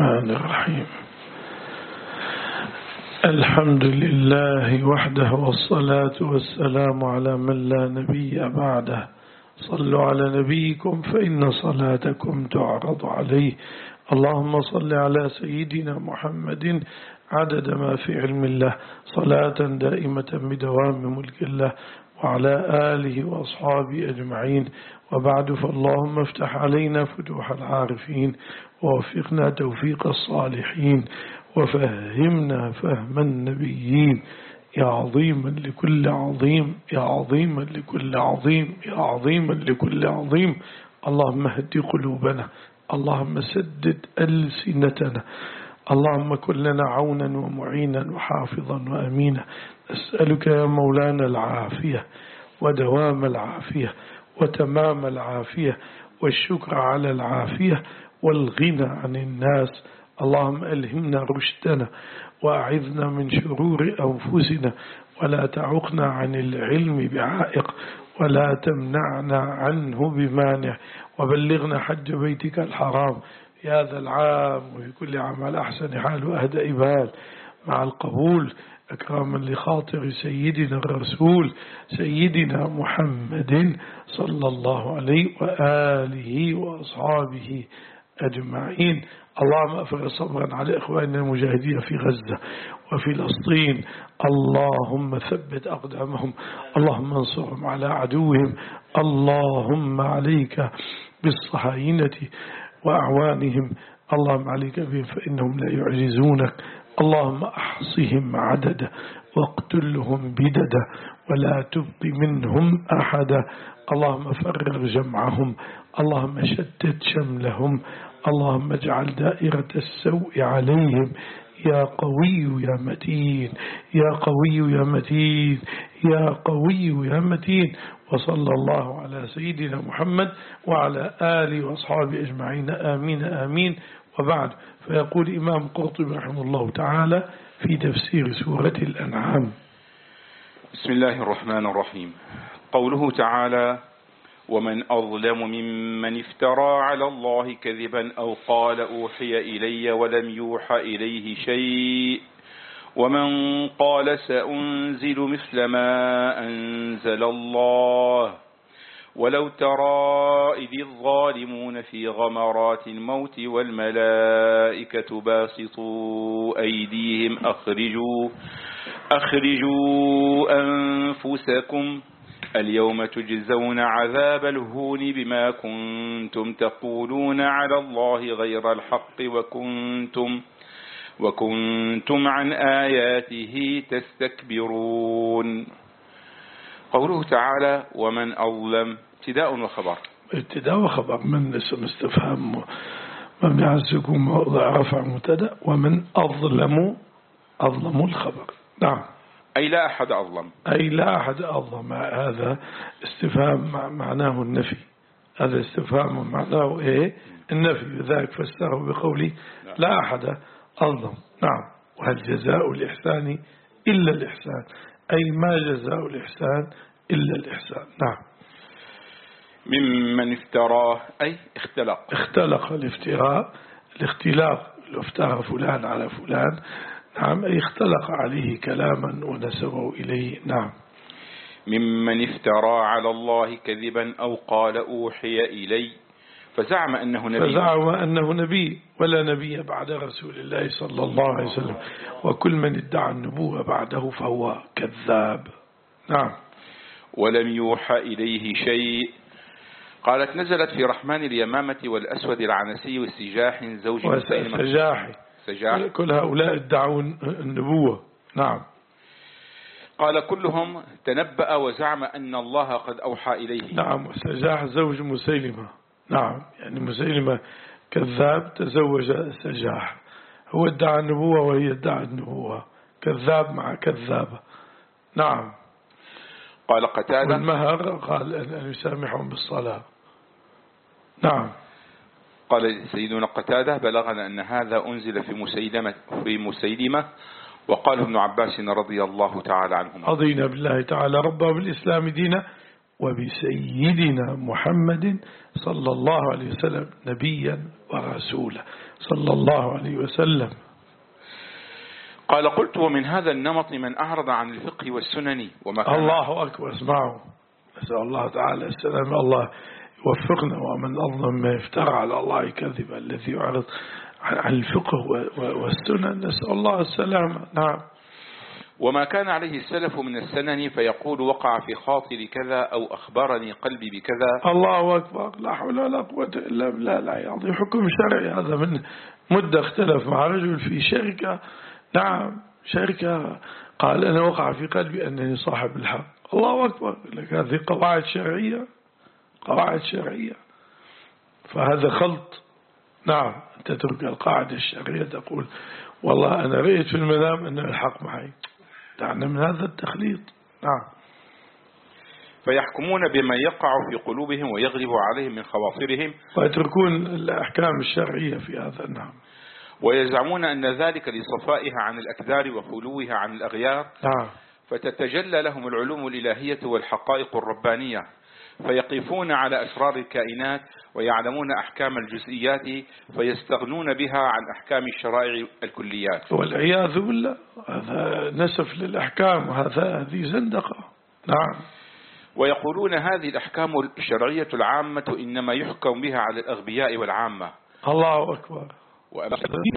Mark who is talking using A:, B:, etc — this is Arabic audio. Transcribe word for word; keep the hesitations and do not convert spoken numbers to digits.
A: الرحمن الرحيم. الحمد لله وحده، والصلاة والسلام على من لا نبي بعده. صلوا على نبيكم فإن صلاتكم تعرض عليه. اللهم صل على سيدنا محمد عدد ما في علم الله، صلاة دائمة بدوام ملك الله، وعلى آله وأصحابه أجمعين. وبعد، فاللهم افتح علينا فتوح العارفين، ووفقنا توفيق الصالحين، وفهمنا فهم النبيين. يا عظيما لكل عظيم، يا عظيما لكل عظيم، يا عظيما لكل عظيم. اللهم اهد قلوبنا، اللهم سدد ألسنتنا، اللهم كن لنا عونا ومعينا وحافظا وأمينا. نسألك يا مولانا العافية، ودوام العافية، وتمام العافية، والشكر على العافية، والغنى عن الناس. اللهم ألهمنا رشدنا، وأعذنا من شرور أنفسنا، ولا تعقنا عن العلم بعائق، ولا تمنعنا عنه بمانع، وبلغنا حج بيتك الحرام في هذا العام وفي كل عام على أحسن حال وأهدأ بال، مع القبول، أكراما لخاطر سيدنا الرسول سيدنا محمد صلى الله عليه وآله وأصحابه أجمعين. اللهم أفرغ صبرا على إخواننا المجاهدين في غزة وفي فلسطين. اللهم ثبت أقدامهم، اللهم انصرهم على عدوهم. اللهم عليك بالصهاينة وأعوانهم، اللهم عليك بهم فإنهم لا يعجزونك. اللهم أحصهم عددا، واقتلهم بددا، ولا تبق منهم أحدا. اللهم فرغ جمعهم، اللهم شتت شملهم، اللهم اجعل دائرة السوء عليهم. يا قوي يا متين، يا قوي يا متين، يا قوي يا متين. وصلى الله على سيدنا محمد وعلى آله وأصحابه أجمعين، آمين آمين. وبعد، فيقول إمام قرطبي رحمه الله تعالى في تفسير سورة الأنعام:
B: بسم الله الرحمن الرحيم. قوله تعالى: ومن أظلم ممن افترى على الله كذبا أو قال أوحي إلي ولم يوحى إليه شيء، ومن قال سأنزل مثل ما أنزل الله، ولو ترى إذ الظالمون في غمرات الموت والملائكة باسطوا أيديهم أخرجوا أخرجوا أنفسكم اليوم تجزون عذاب الهون بما كنتم تقولون على الله غير الحق وكنتم وكنتم عن آياته تستكبرون. قوله تعالى: ومن أظلم، ابتداء وخبر.
A: ابتداء وخبر، من اسم استفهام مبني على السكون موضع رفع مبتدأ. ومن أظلم، أظلم الخبر. نعم،
B: أي لا أحد أظلم،
A: أي لا أحد أظلم. هذا استفهام معناه النفي، هذا استفهام معناه إيه؟ النفي. لذلك فسره بقوله لا أحد أظلم. نعم. وهل جزاء الإحسان إلا الإحسان، أي ما جزاء الإحسان إلا الإحسان. نعم.
B: ممن افتراه، أي اختلق،
A: اختلق الافتراء، الاختلاق، لو افترى فلان على فلان. نعم، أي اختلق عليه كلاما ونسبه إليه. نعم.
B: ممن افترى على الله كذبا أو قال أوحي إلي، فزعم أنه نبي
A: فزعم أنه نبي، ولا نبي بعد رسول الله صلى الله عليه وسلم، وكل من ادعى النبوة بعده فهو كذاب. نعم.
B: ولم يوحى إليه شيء. قالت: نزلت في رحمن اليمامة والأسود العنسي والسجاح زوج مسيلمة.
A: سجاحي، سجاح. كل هؤلاء ادعوا النبوة. نعم.
B: قال: كلهم تنبأ وزعم أن الله قد أوحى إليه.
A: نعم. سجاح زوج مسيلمة. نعم، يعني مسيلمة كذاب تزوج سجاح، هو ادعى النبوة وهي ادعى النبوة، كذاب مع كذابة. نعم.
B: قال قتادة:
A: والمهر قال أن يسامحهم بالصلاة. نعم.
B: قال سيدنا قتادة: بلغنا أن هذا أنزل في مسيلمة في مسيلمة وقال ابن عباس رضي الله تعالى عنهما:
A: رضينا بالله تعالى ربا بالإسلام دينا وبسيدنا محمد صلى الله عليه وسلم نبيا ورسولا صلى الله عليه وسلم.
B: قال قلت ومن هذا النمط من أعرض عن الفقه والسنن وما كان.
A: الله أكبر. اسمعوا، نسأل الله تعالى السلام، الله يوفقنا، ومن أظلم ما يفترى على الله كذبا الذي يعرض عن الفقه والسنن، نسأل الله السلامة. نعم.
B: وما كان عليه السلف من السنن فيقول وقع في خاطري كذا أو أخبرني قلبي بكذا.
A: الله أكبر. لا حول ولا قوة إلا بالله. لا يعطي حكم شرعي. هذا من مدة اختلف مع رجل في شركة. نعم، شركة، قال أنا وقع في قلبي أنني صاحب الحق. الله أكبر. لك هذه قواعد شرعية، قواعد شرعية، فهذا خلط. نعم، أنت تترك القاعدة الشرعية تقول والله أنا رأيت في المنام أن الحق معي. دعنا من هذا التخليط. نعم.
B: فيحكمون بما يقع في قلوبهم ويغلب عليهم من خواطرهم،
A: ويتركون الأحكام الشرعية في هذا. نعم.
B: ويزعمون أن ذلك لصفائها عن الأكدار وخلوها عن الأغيار.
A: نعم.
B: فتتجلى لهم العلوم الإلهية والحقائق الربانية، فيقفون على أسرار الكائنات ويعلمون أحكام الجزئيات، فيستغنون بها عن أحكام الشرائع الكليات.
A: والعياذ بالله، هذا نسف للأحكام، وهذا هذه زندقة. نعم.
B: ويقولون هذه الأحكام الشرعية العامة إنما يحكم بها على الأغبياء والعامة.
A: الله أكبر.